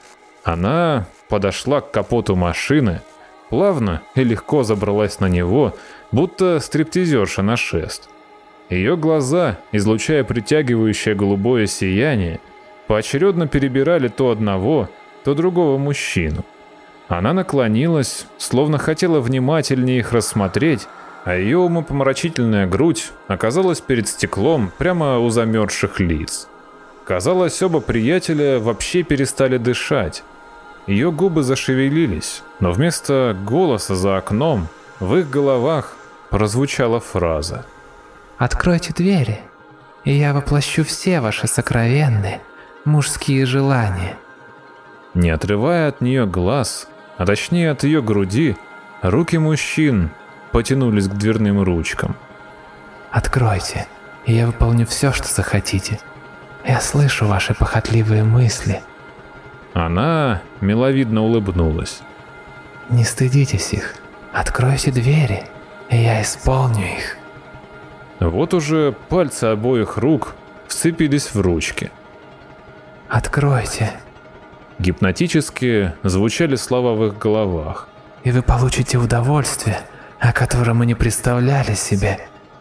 S1: Она подошла к капоту машины, плавно и легко забралась на него, будто стриптизерша на шест. Ее глаза, излучая притягивающее голубое сияние, поочередно перебирали то одного, то другого мужчину. Она наклонилась, словно хотела внимательнее их рассмотреть, а ее умопомрачительная грудь оказалась перед стеклом прямо у замерзших лиц. Казалось, оба приятеля вообще перестали дышать. Ее губы зашевелились, но вместо голоса за окном в их головах прозвучала фраза:
S5: «Откройте двери, и я воплощу все ваши сокровенные мужские желания».
S1: Не отрывая от нее глаз, а точнее от ее груди, руки мужчин потянулись к дверным ручкам.
S5: Откройте, и я выполню все, что захотите. Я слышу ваши похотливые мысли.
S1: Она миловидно улыбнулась.
S5: Не стыдитесь их. Откройте двери, и я исполню их.
S1: Вот уже пальцы обоих рук вцепились в ручки.
S5: Откройте.
S1: Гипнотически звучали слова в их головах.
S5: И вы получите удовольствие, о котором мы не представляли себе.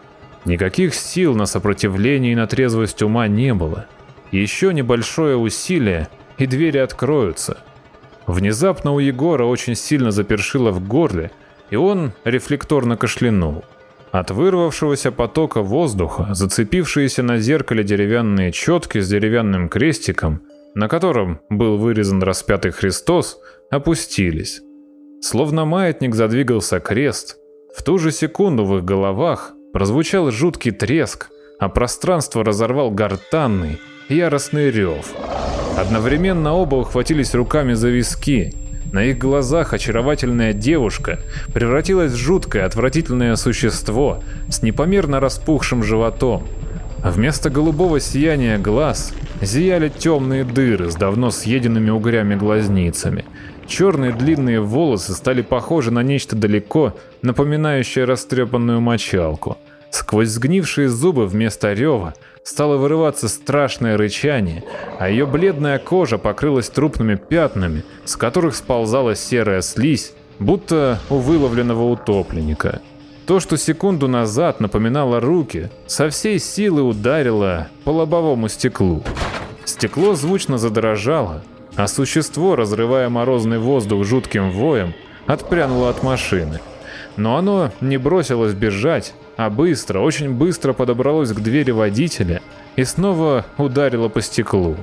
S1: Никаких сил на сопротивление и на трезвость ума не было. Еще небольшое усилие, и двери откроются. Внезапно у Егора очень сильно запершило в горле, и он рефлекторно кашлянул. От вырвавшегося потока воздуха, зацепившиеся на зеркале деревянные четки с деревянным крестиком, на котором был вырезан распятый Христос, опустились. Словно маятник задвигался крест, в ту же секунду в их головах прозвучал жуткий треск, а пространство разорвал гортанный, яростный рев. Одновременно оба ухватились руками за виски. На их глазах очаровательная девушка превратилась в жуткое, отвратительное существо с непомерно распухшим животом. А вместо голубого сияния глаз зияли темные дыры с давно съеденными угрями глазницами. Черные длинные волосы стали похожи на нечто далеко напоминающее растрепанную мочалку. Сквозь сгнившие зубы вместо рева стало вырываться страшное рычание, а ее бледная кожа покрылась трупными пятнами, с которых сползала серая слизь, будто у выловленного утопленника. То, что секунду назад напоминало руки, со всей силы ударило по лобовому стеклу. Стекло звучно задрожало, а существо, разрывая морозный воздух жутким воем, отпрянуло от машины. Но оно не бросилось бежать, а быстро, очень быстро подобралось к двери водителя и снова ударило по стеклу.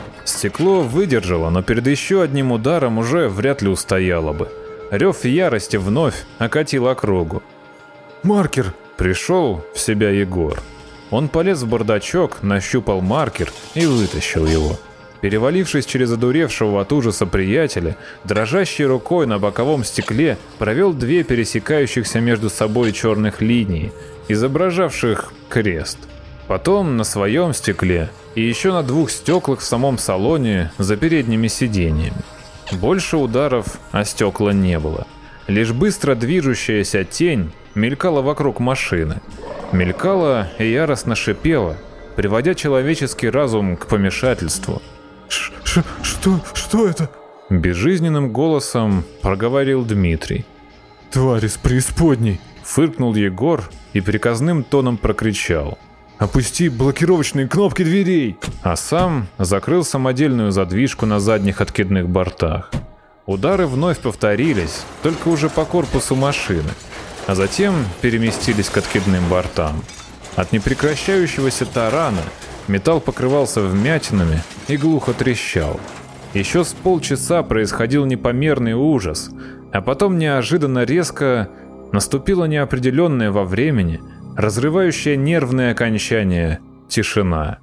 S1: Стекло выдержало, но перед еще одним ударом уже вряд ли устояло бы. Рев ярости вновь окатил округу.
S4: «Маркер!»
S1: Пришел в себя Егор. Он полез в бардачок, нащупал маркер и вытащил его. Перевалившись через одуревшего от ужаса приятеля, дрожащей рукой на боковом стекле провел две пересекающихся между собой черных линии, изображавших крест. Потом на своем стекле и еще на двух стеклах в самом салоне за передними сиденьями. Больше ударов о стекла не было. Лишь быстро движущаяся тень мелькала вокруг машины. Мелькала и яростно шипела, приводя человеческий разум к помешательству.
S4: Ш -ш что, что это?
S1: Безжизненным голосом проговорил Дмитрий.
S4: Тварь из преисподней!
S1: Фыркнул Егор и приказным тоном прокричал.
S4: Опусти блокировочные кнопки дверей!
S1: А сам закрыл самодельную задвижку на задних откидных бортах. Удары вновь повторились, только уже по корпусу машины, а затем переместились к откидным бортам. От непрекращающегося тарана металл покрывался вмятинами и глухо трещал. Еще с полчаса происходил непомерный ужас, а потом неожиданно резко наступила неопределенная во времени, разрывающая нервные окончания тишина.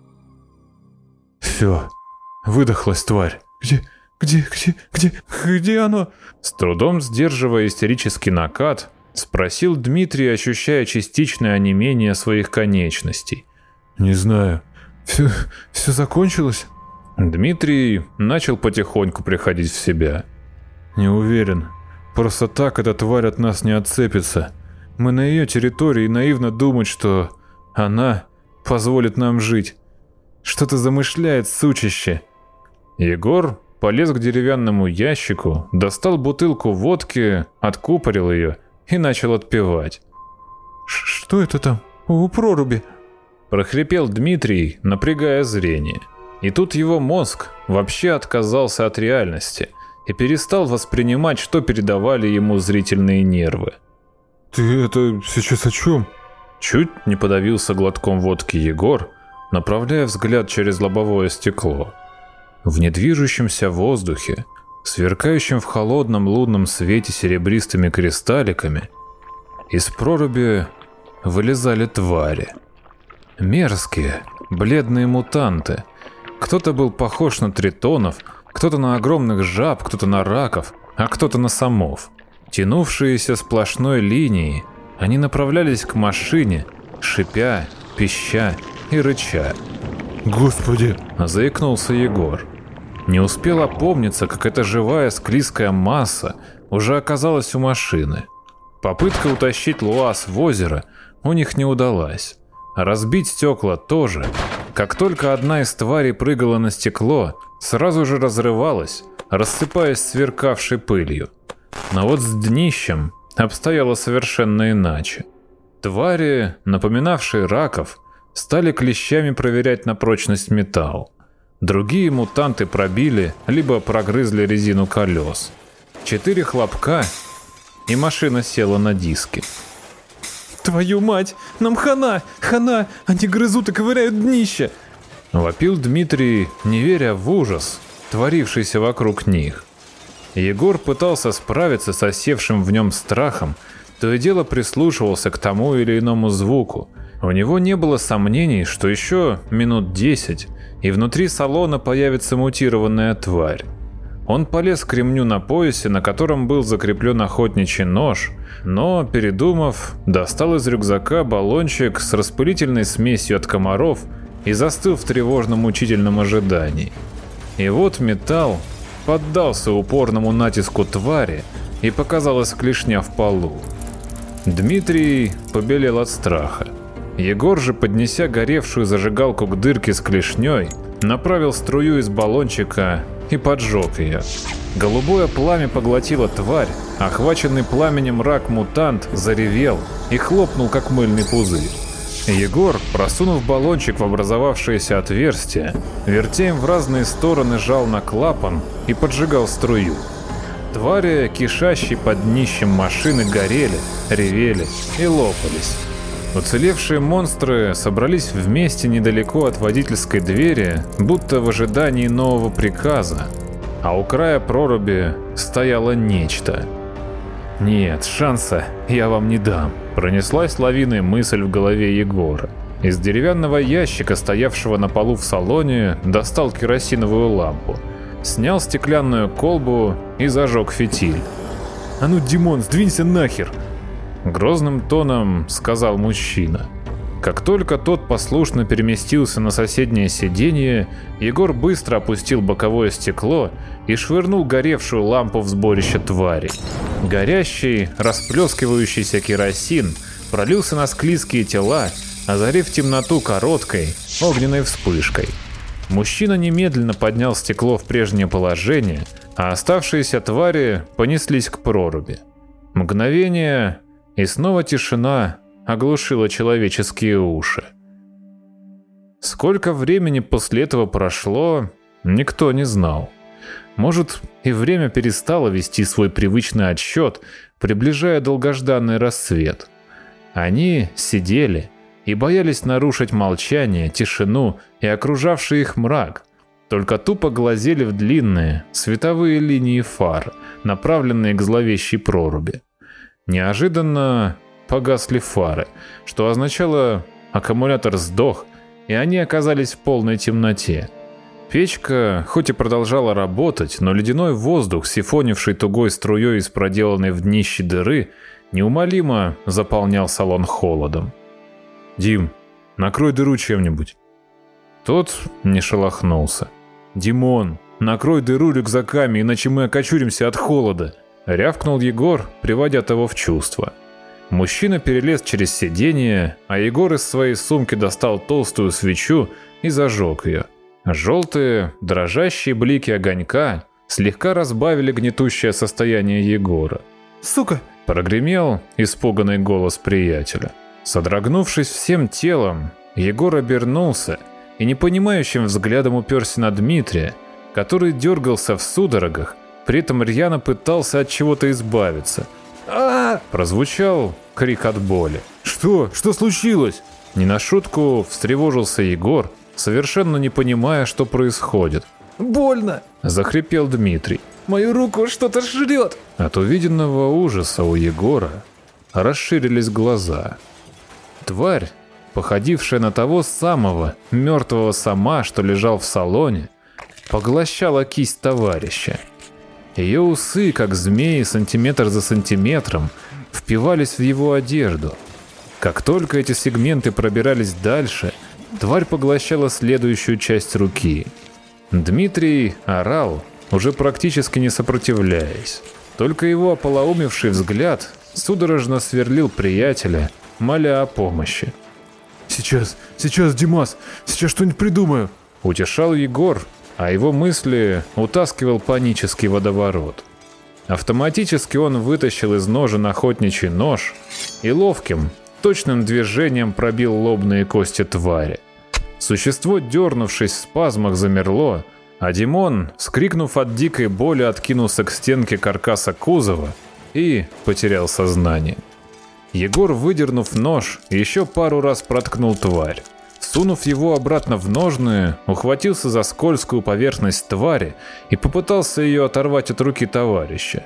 S4: Все, выдохлась тварь. Где, где, где, где, где оно?
S1: С трудом сдерживая истерический накат, спросил Дмитрий, ощущая частичное онемение своих конечностей.
S4: Не знаю. Все, все закончилось?
S1: Дмитрий начал потихоньку приходить в себя.
S4: Не уверен. Просто так эта тварь от нас не отцепится. Мы на ее территории, и наивно думать, что она позволит нам жить. Что-то замышляет сучище.
S1: Егор полез к деревянному ящику, достал бутылку водки, откупорил ее и начал отпивать.
S4: Что это там у проруби?
S1: Прохрипел Дмитрий, напрягая зрение. И тут его мозг вообще отказался от реальности и перестал воспринимать, что передавали ему зрительные нервы.
S4: Ты это сейчас о чем?
S1: Чуть не подавился глотком водки Егор, направляя взгляд через лобовое стекло. В недвижущемся воздухе, сверкающем в холодном лунном свете серебристыми кристалликами, из проруби вылезали твари. Мерзкие, бледные мутанты. Кто-то был похож на тритонов, Кто-то на огромных жаб, кто-то на раков, а кто-то на самов. Тянувшиеся сплошной линией, они направлялись к машине, шипя, пища и рыча.
S4: Господи!
S1: Заикнулся Егор. Не успел опомниться, как эта живая склизкая масса уже оказалась у машины. Попытка утащить ЛуАЗ в озеро у них не удалась. Разбить стекла тоже. Как только одна из тварей прыгала на стекло, сразу же разрывалась, рассыпаясь сверкавшей пылью. Но вот с днищем обстояло совершенно иначе. Твари, напоминавшие раков, стали клещами проверять на прочность металл. Другие мутанты пробили, либо прогрызли резину колес. Четыре хлопка, и машина села на диски.
S4: Твою мать! Нам хана! Хана! Они грызут и ковыряют днище!
S1: Вопил Дмитрий, не веря в ужас, творившийся вокруг них. Егор пытался справиться с осевшим в нем страхом, то и дело прислушивался к тому или иному звуку. У него не было сомнений, что еще минут десять, и внутри салона появится мутированная тварь. Он полез к ремню на поясе, на котором был закреплен охотничий нож, но, передумав, достал из рюкзака баллончик с распылительной смесью от комаров и застыл в тревожном мучительном ожидании. И вот металл поддался упорному натиску твари, и показалась клешня в полу. Дмитрий побелел от страха. Егор же, поднеся горевшую зажигалку к дырке с клешней, направил струю из баллончика и поджег ее. Голубое пламя поглотило тварь, охваченный пламенем рак-мутант заревел и хлопнул, как мыльный пузырь. Егор, просунув баллончик в образовавшееся отверстие, вертя им в разные стороны, жал на клапан и поджигал струю. Твари, кишащие под днищем машины, горели, ревели и лопались. Уцелевшие монстры собрались вместе недалеко от водительской двери, будто в ожидании нового приказа, а у края проруби стояло нечто. «Нет, шанса я вам не дам», — пронеслась лавиной мысль в голове Егора. Из деревянного ящика, стоявшего на полу в салоне, достал керосиновую лампу, снял стеклянную колбу и зажег фитиль.
S4: «А ну, Димон, сдвинься нахер!»
S1: Грозным тоном сказал мужчина. Как только тот послушно переместился на соседнее сиденье, Егор быстро опустил боковое стекло и швырнул горевшую лампу в сборище твари. Горящий, расплескивающийся керосин пролился на склизкие тела, озарив темноту короткой, огненной вспышкой. Мужчина немедленно поднял стекло в прежнее положение, а оставшиеся твари понеслись к проруби. Мгновение, и снова тишина оглушила человеческие уши. Сколько времени после этого прошло, никто не знал. Может, и время перестало вести свой привычный отсчет, приближая долгожданный рассвет. Они сидели и боялись нарушить молчание, тишину и окружавший их мрак, только тупо глазели в длинные световые линии фар, направленные к зловещей проруби. Неожиданно погасли фары, что означало, аккумулятор сдох, и они оказались в полной темноте. Печка хоть и продолжала работать, но ледяной воздух, сифонивший тугой струей из проделанной в днище дыры, неумолимо заполнял салон холодом. «Дим, накрой дыру чем-нибудь». Тот не шелохнулся. «Димон, накрой дыру рюкзаками, иначе мы окочуримся от холода», — рявкнул Егор, приводя того в чувство. Мужчина перелез через сиденье, а Егор из своей сумки достал толстую свечу и зажег ее. Желтые, дрожащие блики огонька слегка разбавили гнетущее состояние Егора.
S4: «Сука!» —
S1: прогремел испуганный голос приятеля. Содрогнувшись всем телом, Егор обернулся и непонимающим взглядом уперся на Дмитрия, который дергался в судорогах, при этом рьяно пытался от чего-то избавиться. «А-а-а!» — прозвучал крик от боли.
S4: «Что? Что случилось?»
S1: Не на шутку встревожился Егор, совершенно не понимая, что происходит.
S4: «Больно!»
S1: — захрипел Дмитрий.
S4: «Мою руку что-то жрет!»
S1: От увиденного ужаса у Егора расширились глаза. Тварь, походившая на того самого мертвого сама, что лежал в салоне, поглощала кисть товарища. Ее усы, как змеи, сантиметр за сантиметром, впивались в его одежду. Как только эти сегменты пробирались дальше, тварь поглощала следующую часть руки. Дмитрий орал, уже практически не сопротивляясь. Только его ополоумевший взгляд судорожно сверлил приятеля, моля о помощи.
S4: «Сейчас, сейчас, Димас, сейчас что-нибудь придумаю!»
S1: Утешал Егор, а его мысли утаскивал панический водоворот. Автоматически он вытащил из ножен охотничий нож и ловким, точным движением пробил лобные кости твари. Существо, дернувшись в спазмах, замерло, а Димон, вскрикнув от дикой боли, откинулся к стенке каркаса кузова и потерял сознание. Егор, выдернув нож, еще пару раз проткнул тварь. Сунув его обратно в ножны, ухватился за скользкую поверхность твари и попытался ее оторвать от руки товарища.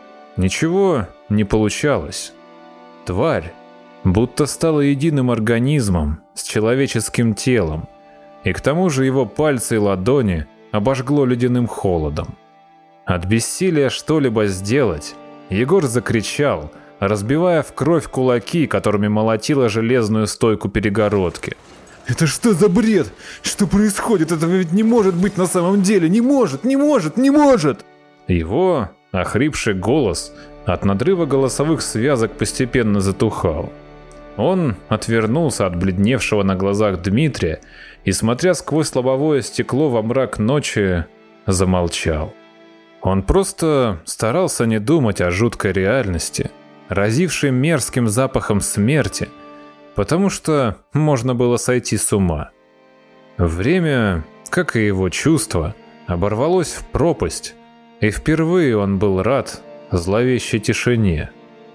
S1: Ничего не получалось. Тварь будто стала единым организмом с человеческим телом, и к тому же его пальцы и ладони обожгло ледяным холодом. От бессилия что-либо сделать, Егор закричал, разбивая в кровь кулаки, которыми молотила железную стойку перегородки.
S4: «Это что за бред? Что происходит? Этого ведь не может быть на самом деле! Не может, не может, не может!»
S1: Его охрипший голос от надрыва голосовых связок постепенно затухал. Он отвернулся от бледневшего на глазах Дмитрия и, смотря сквозь лобовое стекло во мрак ночи, замолчал. Он просто старался не думать о жуткой реальности, разившей мерзким запахом смерти, потому что можно было сойти с ума. Время, как и его чувства, оборвалось в пропасть, и впервые он был рад зловещей тишине.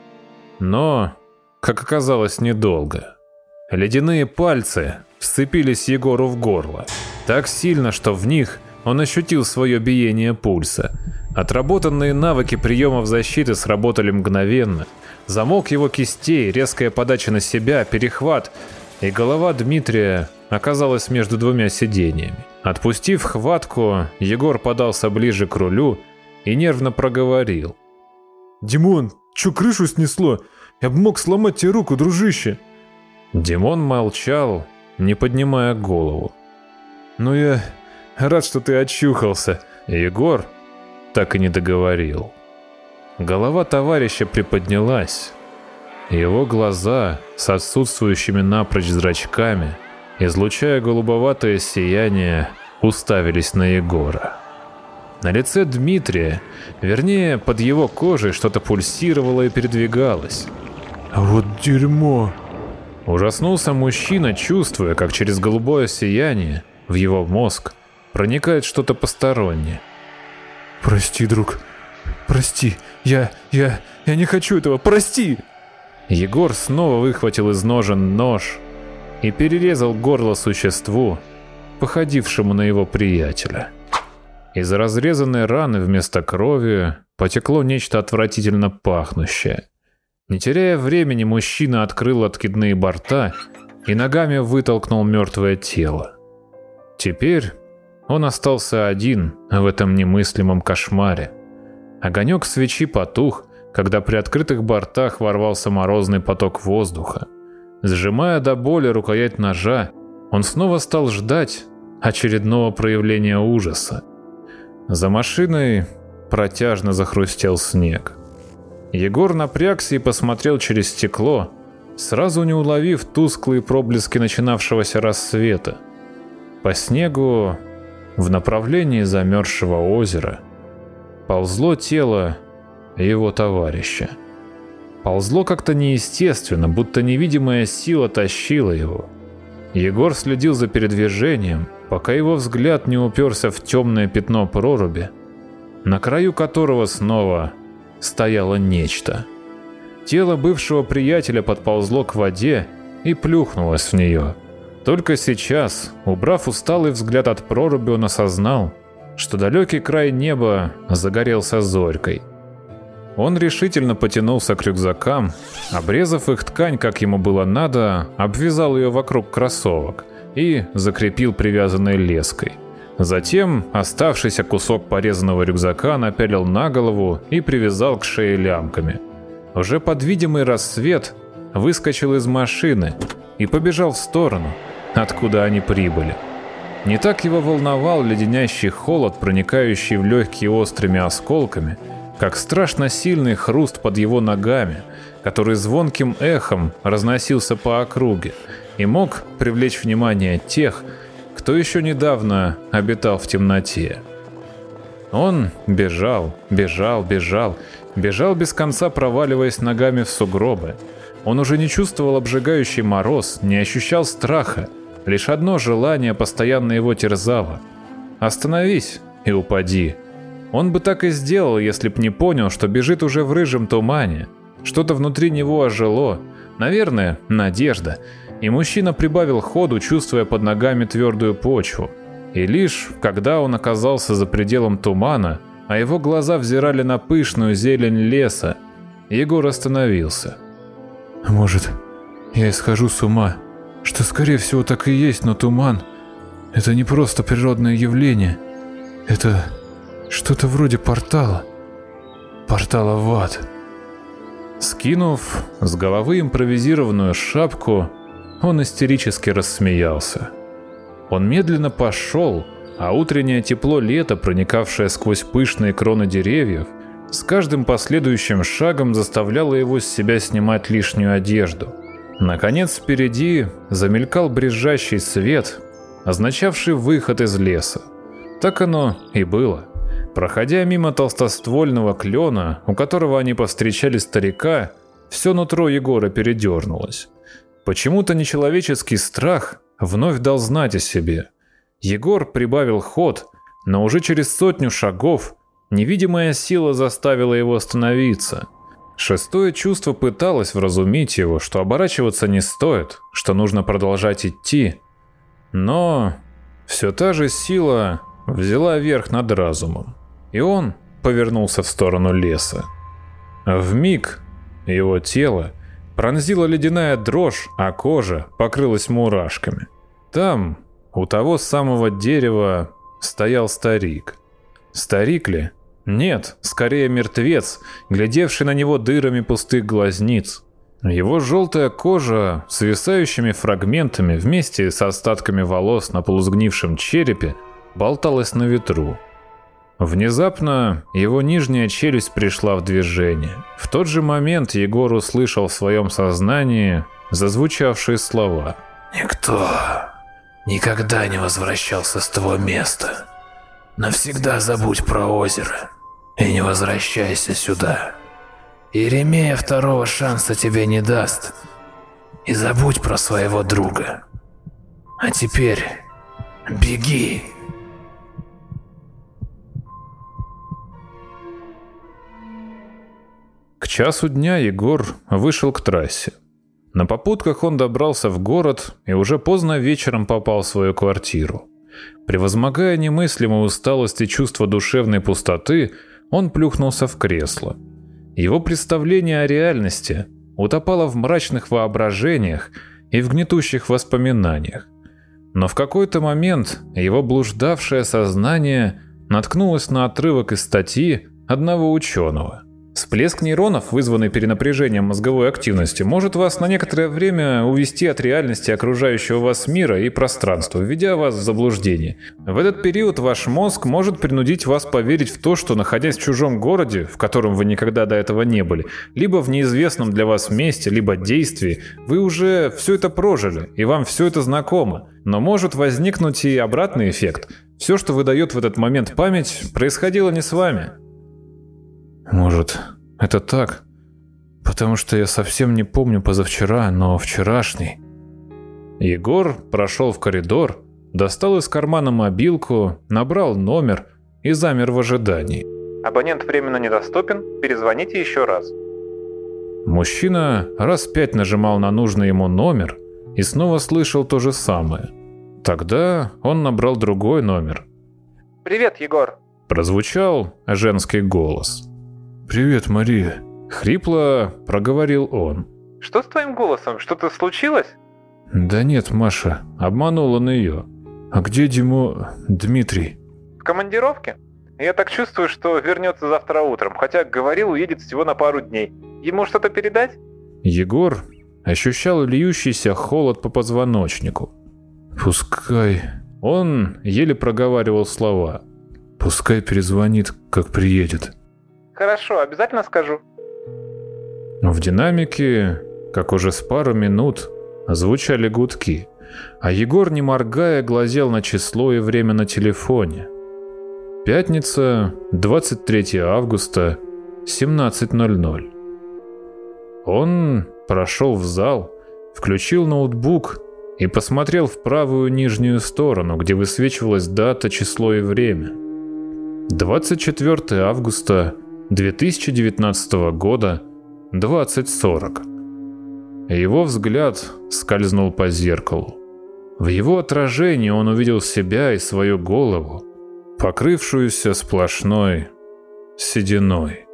S1: Но, как оказалось, недолго. Ледяные пальцы вцепились Егору в горло, так сильно, что в них он ощутил свое биение пульса. Отработанные навыки приемов защиты сработали мгновенно. Замок его кистей, резкая подача на себя, перехват, и голова Дмитрия оказалась между двумя сиденьями. Отпустив хватку, Егор подался ближе к рулю и нервно проговорил.
S4: «Димон, чё крышу снесло? Я бы мог сломать тебе руку, дружище!»
S1: Димон молчал, не поднимая голову.
S4: «Ну я рад, что ты очухался!»
S1: Егор так и не договорил. Голова товарища приподнялась. Его глаза с отсутствующими напрочь зрачками, излучая голубоватое сияние, уставились на Егора. На лице Дмитрия, вернее, под его кожей что-то пульсировало и передвигалось.
S4: «А вот дерьмо!»
S1: Ужаснулся мужчина, чувствуя, как через голубое сияние в его мозг проникает что-то постороннее.
S4: «Прости, друг, прости, я, я, я не хочу этого, прости!»
S1: Егор снова выхватил из ножен нож и перерезал горло существу, походившему на его приятеля. Из разрезанной раны вместо крови потекло нечто отвратительно пахнущее. Не теряя времени, мужчина открыл откидные борта и ногами вытолкнул мертвое тело. Теперь он остался один в этом немыслимом кошмаре. Огонек свечи потух, когда при открытых бортах ворвался морозный поток воздуха. Сжимая до боли рукоять ножа, он снова стал ждать очередного проявления ужаса. За машиной протяжно захрустел снег. Егор напрягся и посмотрел через стекло, сразу не уловив тусклые проблески начинавшегося рассвета. По снегу, в направлении замерзшего озера, ползло тело его товарища. Ползло как-то неестественно, будто невидимая сила тащила его. Егор следил за передвижением, пока его взгляд не уперся в темное пятно проруби, на краю которого снова стояло нечто. Тело бывшего приятеля подползло к воде и плюхнулось в нее. Только сейчас, убрав усталый взгляд от проруби, он осознал, что далекий край неба загорелся зорькой. Он решительно потянулся к рюкзакам, обрезав их ткань, как ему было надо, обвязал ее вокруг кроссовок и закрепил привязанной леской. Затем оставшийся кусок порезанного рюкзака напялил на голову и привязал к шее лямками. Уже под видимый рассвет выскочил из машины и побежал в сторону, откуда они прибыли. Не так его волновал леденящий холод, проникающий в легкие острыми осколками, как страшно сильный хруст под его ногами, который звонким эхом разносился по округе и мог привлечь внимание тех, кто еще недавно обитал в темноте. Он бежал, бежал, бежал, бежал без конца, проваливаясь ногами в сугробы. Он уже не чувствовал обжигающий мороз, не ощущал страха, лишь одно желание постоянно его терзало. «Остановись и упади». Он бы так и сделал, если б не понял, что бежит уже в рыжем тумане. Что-то внутри него ожило, наверное, надежда, и мужчина прибавил ходу, чувствуя под ногами твердую почву. И лишь когда он оказался за пределом тумана, а его глаза взирали на пышную зелень леса, Егор остановился.
S4: Может, я исхожу с ума, что скорее всего так и есть, но туман — это не просто природное явление, это что-то вроде портала, портала в ад.
S1: Скинув с головы импровизированную шапку, он истерически рассмеялся. Он медленно пошел, а утреннее тепло лета, проникавшее сквозь пышные кроны деревьев, с каждым последующим шагом заставляло его с себя снимать лишнюю одежду. Наконец впереди замелькал брезжащий свет, означавший выход из леса. Так оно и было. Проходя мимо толстоствольного клена, у которого они повстречали старика, все нутро Егора передернулось. Почему-то нечеловеческий страх вновь дал знать о себе. Егор прибавил ход, но уже через сотню шагов невидимая сила заставила его остановиться. Шестое чувство пыталось вразумить его, что оборачиваться не стоит, что нужно продолжать идти. Но все та же сила взяла верх над разумом, и он повернулся в сторону леса. Вмиг его тело пронзила ледяная дрожь, а кожа покрылась мурашками. Там, у того самого дерева, стоял старик. Старик ли? Нет, скорее мертвец, глядевший на него дырами пустых глазниц. Его желтая кожа, свисающими фрагментами вместе с остатками волос на полусгнившем черепе, болталась на ветру. Внезапно его нижняя челюсть пришла в движение. В тот же момент Егор услышал в своем сознании зазвучавшие слова.
S3: «Никто никогда не возвращался с того места. Навсегда забудь про озеро и не возвращайся сюда. Иеремия второго шанса тебе не даст. И забудь про своего друга. А теперь беги».
S1: К часу дня Егор вышел к трассе. На попутках он добрался в город и уже поздно вечером попал в свою квартиру. Превозмогая немыслимую усталость и чувство душевной пустоты, он плюхнулся в кресло. Его представление о реальности утопало в мрачных воображениях и в гнетущих воспоминаниях. Но в какой-то момент его блуждавшее сознание наткнулось на отрывок из статьи одного ученого. Всплеск нейронов, вызванный перенапряжением мозговой активности, может вас на некоторое время увести от реальности окружающего вас мира и пространства, введя вас в заблуждение. В этот период ваш мозг может принудить вас поверить в то, что, находясь в чужом городе, в котором вы никогда до этого не были, либо в неизвестном для вас месте, либо действии, вы уже все это прожили, и вам все это знакомо. Но может возникнуть и обратный эффект. Все, что выдает в этот момент память, происходило не с вами.
S4: Может, это так? Потому что я совсем не помню позавчера, но вчерашний.
S1: Егор прошел в коридор, достал из кармана мобилку, набрал номер и замер в ожидании.
S2: Абонент временно недоступен, перезвоните еще раз.
S1: Мужчина раз пять нажимал на нужный ему номер и снова слышал то же самое. Тогда он набрал другой номер.
S2: «Привет, Егор!»
S1: Прозвучал женский голос.
S4: «Привет, Мария!»
S1: Хрипло проговорил он.
S2: «Что с твоим голосом? Что-то случилось?»
S1: «Да нет, Маша, обманул он ее. А где Димо... Дмитрий?
S2: В командировке? Я так чувствую, что вернется завтра утром, хотя говорил, уедет всего на пару дней. Ему что-то передать?
S1: Егор ощущал льющийся холод по позвоночнику. Пускай... Он еле проговаривал слова. Пускай перезвонит, как приедет.
S2: Хорошо, обязательно скажу.
S1: В динамике, как уже с пару минут, звучали гудки, а Егор, не моргая, глазел на число и время на телефоне. Пятница, двадцать третьего августа, семнадцать ноль ноль. Он прошел в зал, включил ноутбук и посмотрел в правую нижнюю сторону, где высвечивалась дата, число и время. двадцать четвёртого августа две тысячи девятнадцатого года, двадцать сорок. Его взгляд скользнул по зеркалу. В его отражении он увидел себя и свою голову, покрывшуюся сплошной сединой.